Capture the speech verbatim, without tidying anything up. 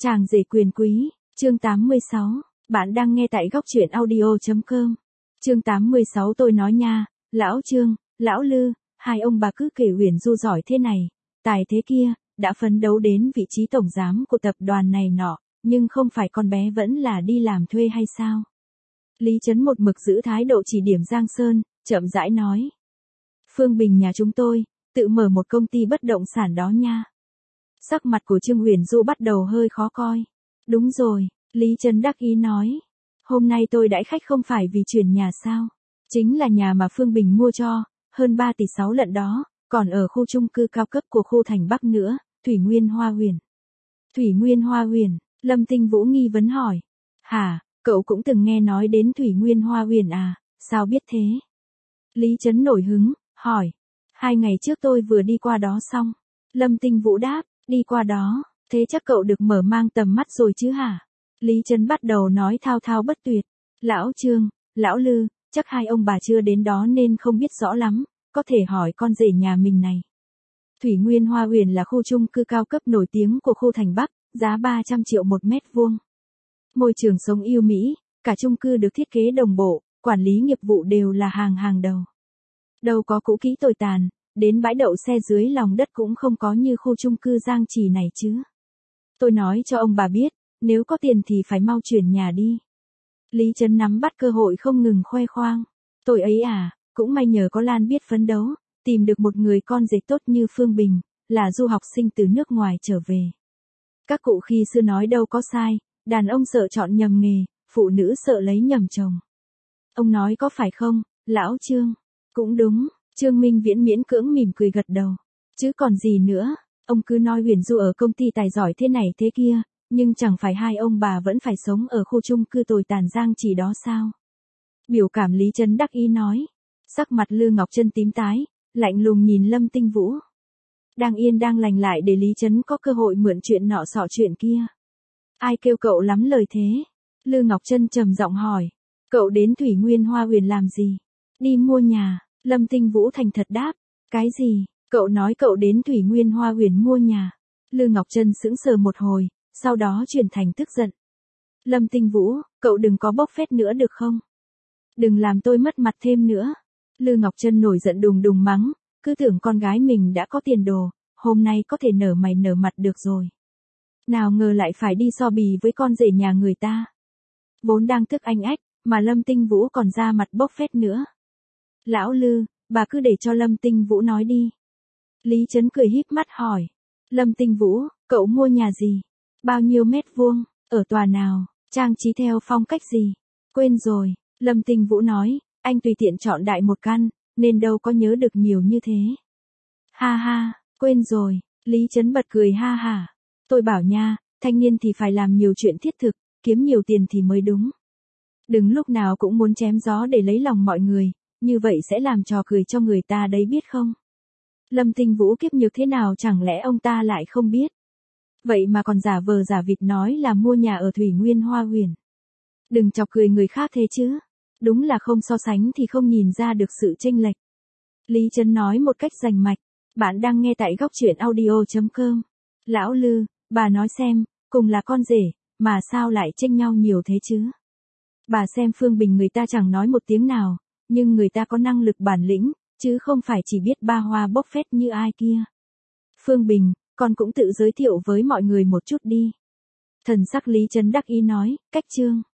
Chàng rể quyền quý, chương tám mươi sáu, bạn đang nghe tại góc truyện audio chấm com. Chương tám mươi sáu tôi nói nha, lão Trương, lão Lư, hai ông bà cứ kể Huyền Du giỏi thế này, tài thế kia, đã phấn đấu đến vị trí tổng giám của tập đoàn này nọ, nhưng không phải con bé vẫn là đi làm thuê hay sao? Lý Trấn một mực giữ thái độ chỉ điểm Giang Sơn, chậm rãi nói. Phương Bình nhà chúng tôi, tự mở một công ty bất động sản đó nha. Sắc mặt của Trương Huyền Du bắt đầu hơi khó coi. Đúng rồi, Lý Trấn đắc ý nói. Hôm nay tôi đãi khách không phải vì chuyển nhà sao? Chính là nhà mà Phương Bình mua cho, hơn ba tỷ sáu lận đó, còn ở khu chung cư cao cấp của khu thành Bắc nữa, Thủy Nguyên Hoa Huyền. Thủy Nguyên Hoa Huyền, Lâm Tinh Vũ nghi vấn hỏi. Hả, cậu cũng từng nghe nói đến Thủy Nguyên Hoa Huyền à, sao biết thế? Lý Trấn nổi hứng, hỏi. Hai ngày trước tôi vừa đi qua đó xong. Lâm Tinh Vũ đáp, đi qua đó, thế chắc cậu được mở mang tầm mắt rồi chứ hả? Lý Trấn bắt đầu nói thao thao bất tuyệt. Lão Trương, lão Lư, chắc hai ông bà chưa đến đó nên không biết rõ lắm, có thể hỏi con rể nhà mình này. Thủy Nguyên Hoa Huyền là khu chung cư cao cấp nổi tiếng của khu thành Bắc, giá ba trăm triệu một mét vuông. Môi trường sống yêu Mỹ, cả chung cư được thiết kế đồng bộ, quản lý nghiệp vụ đều là hàng hàng đầu. Đâu có cũ kỹ tồi tàn, đến bãi đậu xe dưới lòng đất cũng không có như khu chung cư Giang Trì này chứ. Tôi nói cho ông bà biết, nếu có tiền thì phải mau chuyển nhà đi. Lý Trấn nắm bắt cơ hội không ngừng khoe khoang. Tôi ấy à, cũng may nhờ có Lan biết phấn đấu, tìm được một người con rể tốt như Phương Bình, là du học sinh từ nước ngoài trở về. Các cụ khi xưa nói đâu có sai, đàn ông sợ chọn nhầm nghề, phụ nữ sợ lấy nhầm chồng. Ông nói có phải không, lão Trương? Cũng đúng, Trương Minh Viễn miễn cưỡng mỉm cười gật đầu. Chứ còn gì nữa, ông cứ nói Huyền Du ở công ty tài giỏi thế này thế kia, nhưng chẳng phải hai ông bà vẫn phải sống ở khu chung cư tồi tàn Giang Trì đó sao? Biểu cảm Lý Trấn đắc ý nói. Sắc mặt Lư Ngọc Trân tím tái, lạnh lùng nhìn Lâm Tinh Vũ. Đang yên đang lành lại để Lý Trấn có cơ hội mượn chuyện nọ xọ chuyện kia. Ai kêu cậu lắm lời thế? Lư Ngọc Trân trầm giọng hỏi. Cậu đến Thủy Nguyên Hoa Huyền làm gì? Đi mua nhà. Lâm Tinh Vũ thành thật đáp. Cái gì? Cậu nói cậu đến Thủy Nguyên Hoa Huyền mua nhà. Lư Ngọc Trân sững sờ một hồi, sau đó chuyển thành tức giận. Lâm Tinh Vũ, cậu đừng có bốc phét nữa được không? Đừng làm tôi mất mặt thêm nữa. Lư Ngọc Trân nổi giận đùng đùng mắng, cứ tưởng con gái mình đã có tiền đồ, hôm nay có thể nở mày nở mặt được rồi. Nào ngờ lại phải đi so bì với con rể nhà người ta. Vốn đang tức anh ách, mà Lâm Tinh Vũ còn ra mặt bốc phét nữa. Lão Lư, bà cứ để cho Lâm Tinh Vũ nói đi. Lý Trấn cười híp mắt hỏi. Lâm Tinh Vũ, cậu mua nhà gì? Bao nhiêu mét vuông? Ở tòa nào? Trang trí theo phong cách gì? Quên rồi, Lâm Tinh Vũ nói, anh tùy tiện chọn đại một căn, nên đâu có nhớ được nhiều như thế. Ha ha, quên rồi, Lý Trấn bật cười ha ha. Tôi bảo nha, thanh niên thì phải làm nhiều chuyện thiết thực, kiếm nhiều tiền thì mới đúng. Đừng lúc nào cũng muốn chém gió để lấy lòng mọi người, như vậy sẽ làm trò cười cho người ta đấy biết không? Lâm Tinh Vũ kiếp nhược thế nào chẳng lẽ ông ta lại không biết? Vậy mà còn giả vờ giả vịt nói là mua nhà ở Thủy Nguyên Hoa Huyền. Đừng chọc cười người khác thế chứ. Đúng là không so sánh thì không nhìn ra được sự chênh lệch. Lý Trấn nói một cách rành mạch. Bạn đang nghe tại góc truyện audio chấm com. Lão Lư, bà nói xem, cùng là con rể, mà sao lại chênh nhau nhiều thế chứ? Bà xem Phương Bình người ta chẳng nói một tiếng nào, nhưng người ta có năng lực bản lĩnh, chứ không phải chỉ biết ba hoa bốc phét như ai kia. Phương Bình, con cũng tự giới thiệu với mọi người một chút đi. Thần sắc Lý Trấn đắc ý nói, cách Trương.